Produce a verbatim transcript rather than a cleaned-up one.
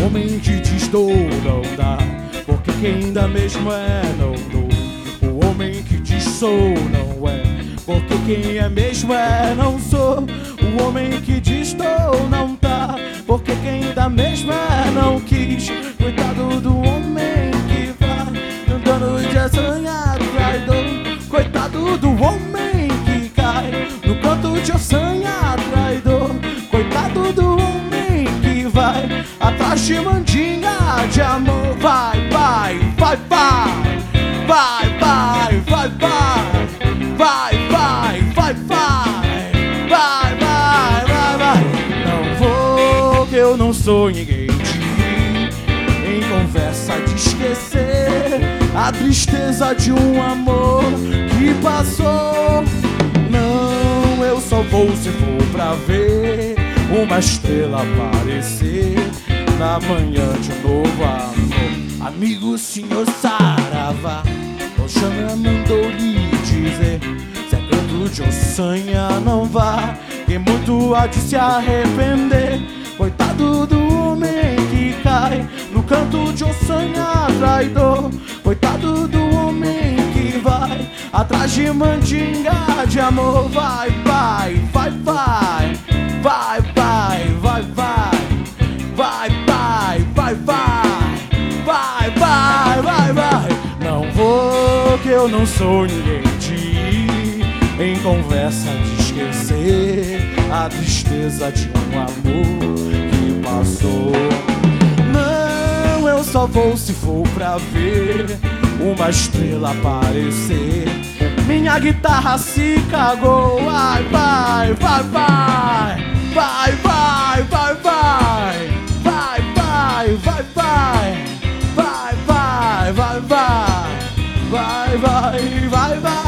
homem que diz dou não dá, porque quem dá mesmo é não dou. O homem que diz sou não é, porque quem é mesmo é não sou. O homem que diz dou não dá, porque quem dá mesmo é não quis. Coitado do homem que vai andando de assanhado traidor. Coitado do homem que cai no canto de assanhado traidor. Coitado do homem que vai atrás de mandinga de amor. Vai, vai, vai, vai. Vai, vai, vai, vai. Vai, vai, vai, vai. Vai, vai, vai, vai. Não vou, que eu não sou ninguém de ir em conversa de esquecer a tristeza de um amor que passou. Não, eu só vou se for pra ver uma estrela aparecer na manhã de um novo amor. Amigo senhor Saravá, Oxana mandou lhe dizer: se é canto de Ossanha não vá, que muito há de se arrepender. Coitado do homem que cai no canto de Ossanha traidor. Coitado do homem que vai atrás de mandinga de amor. Vai, vai, vai, vai. Vai, vai, vai, vai. Vai, vai, vai, vai. Vai, vai, vai, vai. Não vou, que eu não sou ninguém de ir em conversa de esquecer a tristeza de um amor que passou. Não, eu só vou se for pra ver uma estrela aparecer. Minha guitarra se cagou. Vai, vai, vai, vai. Vai, vai, vai, vai. Vai, vai, vai, vai. Vai, vai, vai, vai. Vai, vai, vai, vai.